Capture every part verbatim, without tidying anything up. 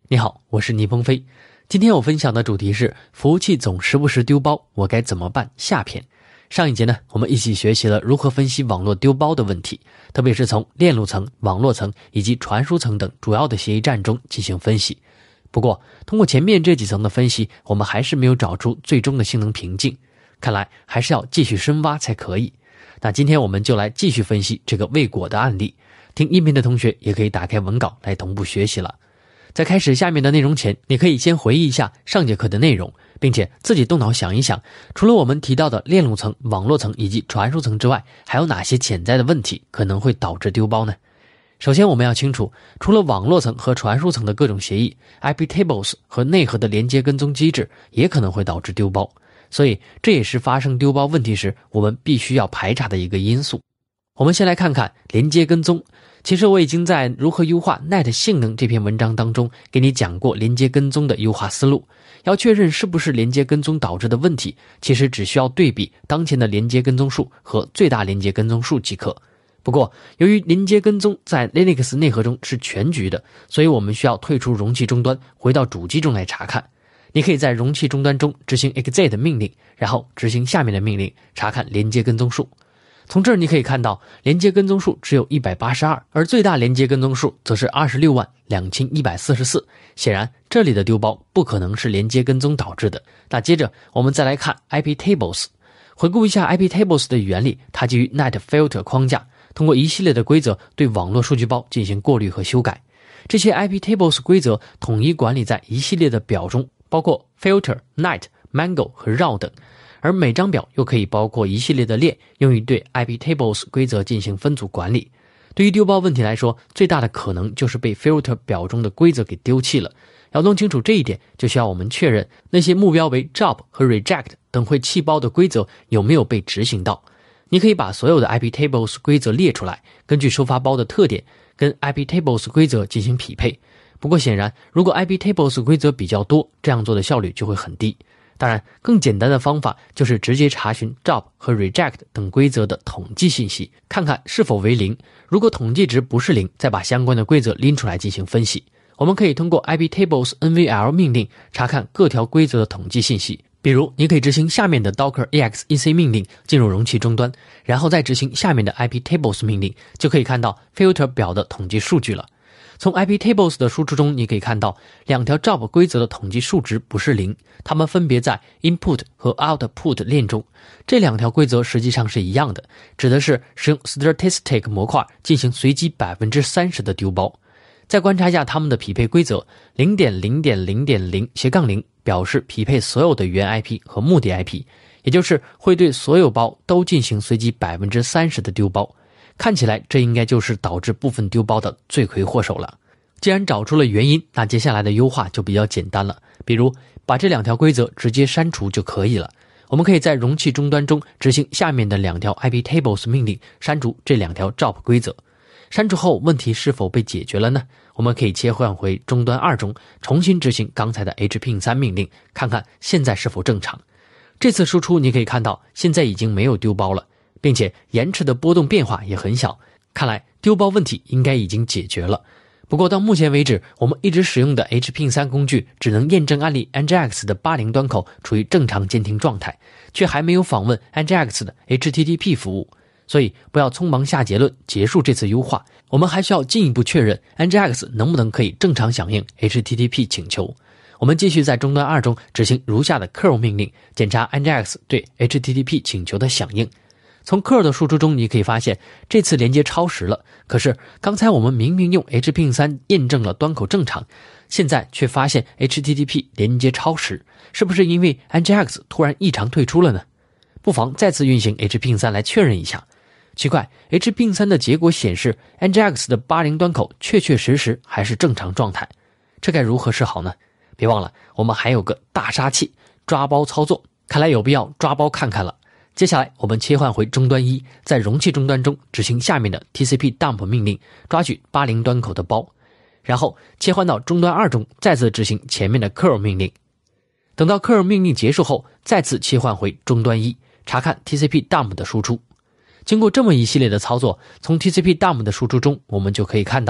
你好，我是倪鹏飞。今天我分享的主题是服务器总时不时丢包，我该怎么办？下篇。上一节呢，我们一起学习了如何分析网络丢包的问题，特别是从链路层、网络层以及传输层等主要的协议站中进行分析。不过，通过前面这几层的分析，我们还是没有找出最终的性能瓶颈，看来还是要继续深挖才可以。那今天我们就来继续分析这个未果的案例。听音频的同学也可以打开文稿来同步学习了。在开始下面的内容前，你可以先回忆一下上节课的内容，并且自己动脑想一想，除了我们提到的链路层、网络层以及传输层之外，还有哪些潜在的问题可能会导致丢包呢？首先我们要清楚，除了网络层和传输层的各种协议 I P tables 和内核的连接跟踪机制也可能会导致丢包，所以这也是发生丢包问题时我们必须要排查的一个因素。我们先来看看连接跟踪。其实我已经在如何优化 N E T 性能这篇文章当中给你讲过连接跟踪的优化思路。要确认是不是连接跟踪导致的问题，其实只需要对比当前的连接跟踪数和最大连接跟踪数即可。不过由于连接跟踪在 Linux 内核中是全局的，所以我们需要退出容器终端，回到主机中来查看。你可以在容器终端中执行 exit 命令，然后执行下面的命令，查看连接跟踪数。从这儿你可以看到，连接跟踪数只有一百八十二，而最大连接跟踪数则是二十六万两千一百四十四。显然，这里的丢包不可能是连接跟踪导致的。那接着，我们再来看 I P tables。回顾一下 I P tables 的原理，它基于 N E T filter 框架，通过一系列的规则对网络数据包进行过滤和修改。这些 I P tables 规则统一管理在一系列的表中，包括 filter、N E T、Mango 和 raw 等。而每张表又可以包括一系列的链，用于对 I P tables 规则进行分组管理。对于丢包问题来说，最大的可能就是被 filter 表中的规则给丢弃了。要弄清楚这一点，就需要我们确认那些目标为 job 和 reject 等会弃包的规则有没有被执行到。你可以把所有的 I P tables 规则列出来，根据收发包的特点跟 I P tables 规则进行匹配。不过显然，如果 I P tables 规则比较多，这样做的效率就会很低。当然，更简单的方法就是直接查询 job 和 reject 等规则的统计信息，看看是否为零。如果统计值不是零，再把相关的规则拎出来进行分析。我们可以通过 I P tables N V L 命令查看各条规则的统计信息。比如，你可以执行下面的 docker exec 命令进入容器终端，然后再执行下面的 I P tables 命令，就可以看到 filter 表的统计数据了。从 I P tables 的输出中，你可以看到两条 job 规则的统计数值不是零，它们分别在 input 和 output 链中。这两条规则实际上是一样的，指的是使用 statistic 模块进行随机 百分之三十 的丢包。再观察一下它们的匹配规则 零点零点零点零 斜杠零 表示匹配所有的原 I P 和目的 I P， 也就是会对所有包都进行随机 百分之三十 的丢包。看起来这应该就是导致部分丢包的罪魁祸首了。既然找出了原因，那接下来的优化就比较简单了，比如把这两条规则直接删除就可以了。我们可以在容器终端中执行下面的两条 I P tables 命令，删除这两条 job 规则。删除后问题是否被解决了呢？我们可以切换回终端二中，重新执行刚才的 H P I N 三 命令，看看现在是否正常。这次输出你可以看到现在已经没有丢包了，并且延迟的波动变化也很小，看来丢包问题应该已经解决了。不过到目前为止，我们一直使用的 H P I N 三 工具只能验证案例 N G X 的八零端口处于正常监听状态，却还没有访问 N G X 的 H T T P 服务。所以不要匆忙下结论结束这次优化，我们还需要进一步确认 N G X 能不能可以正常响应 H T T P 请求。我们继续在终端二中执行如下的 curl 命令，检查 N G X 对 H T T P 请求的响应。从 curl 的输出中你可以发现这次连接超时了，可是刚才我们明明用 H P I N 三 验证了端口正常，现在却发现 H T T P 连接超时，是不是因为 N G X 突然异常退出了呢？不妨再次运行 H P I N 三 来确认一下。奇怪， H P I N 三 的结果显示 N G X 的八零端口确确实实还是正常状态，这该如何是好呢？别忘了我们还有个大杀器抓包操作，看来有必要抓包看看了。接下来我们切换回终端一，在容器终端中执行下面的 T C P dump 命令，抓取八零端口的包，然后切换到终端二中，再次执行前面的 curl 命令。等到 curl 命令结束后，再次切换回终端一，查看 T C P dump 的输出。经过这么一系列的操作，从 T C P dump 的输出中，我们就可以看到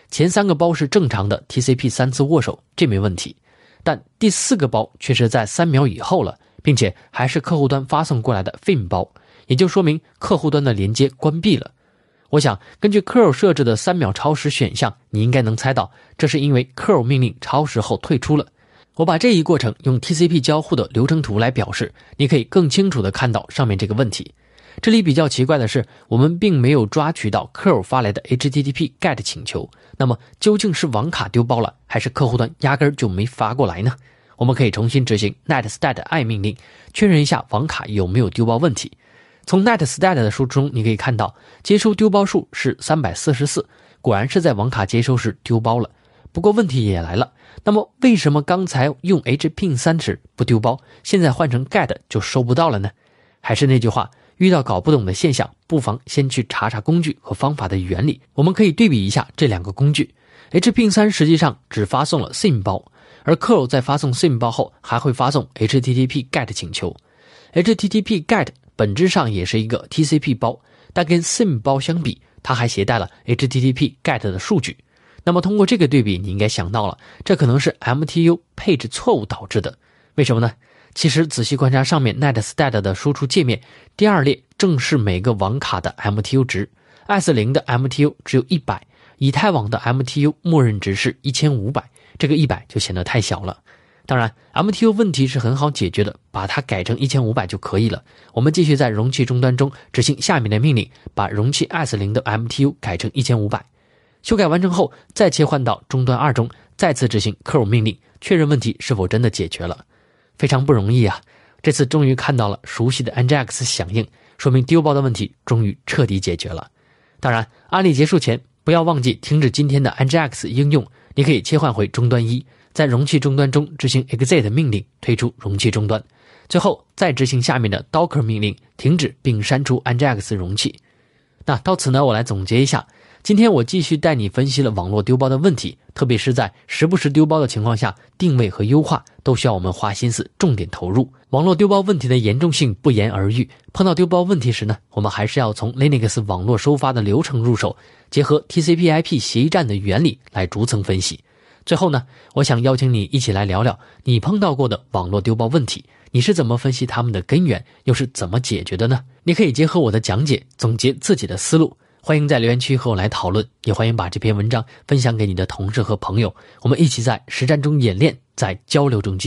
前三个包是正常的 T C P 三次握手，这没问题。但第四个包却是在三秒以后了，并且还是客户端发送过来的 F I M 包，也就说明客户端的连接关闭了。我想根据 curl 设置的三秒超时选项，你应该能猜到，这是因为 curl 命令超时后退出了。我把这一过程用 T C P 交互的流程图来表示，你可以更清楚地看到上面这个问题。这里比较奇怪的是，我们并没有抓取到 curl 发来的 H T T P get 请求，那么究竟是网卡丢包了，还是客户端压根儿就没发过来呢？我们可以重新执行 netstat i 命令，确认一下网卡有没有丢包问题。从 netstat 的输出中你可以看到，接收丢包数是三百四十四，果然是在网卡接收时丢包了。不过问题也来了，那么为什么刚才用 H P I N 三 时不丢包，现在换成 get 就收不到了呢？还是那句话，遇到搞不懂的现象，不妨先去查查工具和方法的原理。我们可以对比一下这两个工具。 H P I N 三 实际上只发送了 S I M 包，而 curl 在发送 S I M 包后还会发送 H T T P get 请求。 H T T P get 本质上也是一个 T C P 包，但跟 S I M 包相比，它还携带了 H T T P get 的数据。那么通过这个对比，你应该想到了，这可能是 M T U 配置错误导致的。为什么呢？其实仔细观察上面 netstat 的输出界面，第二列正是每个网卡的 M T U 值。 S 零 的 M T U 只有一百，以太网的 M T U 默认值是一千五百，这个一百就显得太小了。当然 M T U 问题是很好解决的，把它改成一千五百就可以了。我们继续在容器终端中执行下面的命令，把容器 S 零 的 M T U 改成一千五百。修改完成后，再切换到终端二中，再次执行 curl 命令，确认问题是否真的解决了。非常不容易啊，这次终于看到了熟悉的 N G X 响应，说明丢包的问题终于彻底解决了。当然，案例结束前不要忘记停止今天的 N G X 应用，你可以切换回终端一，在容器终端中执行 exit 命令，退出容器终端，最后再执行下面的 docker 命令，停止并删除 N G X 容器。那到此呢，我来总结一下，今天我继续带你分析了网络丢包的问题，特别是在时不时丢包的情况下，定位和优化都需要我们花心思重点投入。网络丢包问题的严重性不言而喻，碰到丢包问题时呢，我们还是要从 Linux 网络收发的流程入手，结合 T C P I P 协议站的原理来逐层分析。最后呢，我想邀请你一起来聊聊你碰到过的网络丢包问题，你是怎么分析它们的根源，又是怎么解决的呢？你可以结合我的讲解总结自己的思路，欢迎在留言区和我来讨论，也欢迎把这篇文章分享给你的同事和朋友，我们一起在实战中演练，在交流中进步。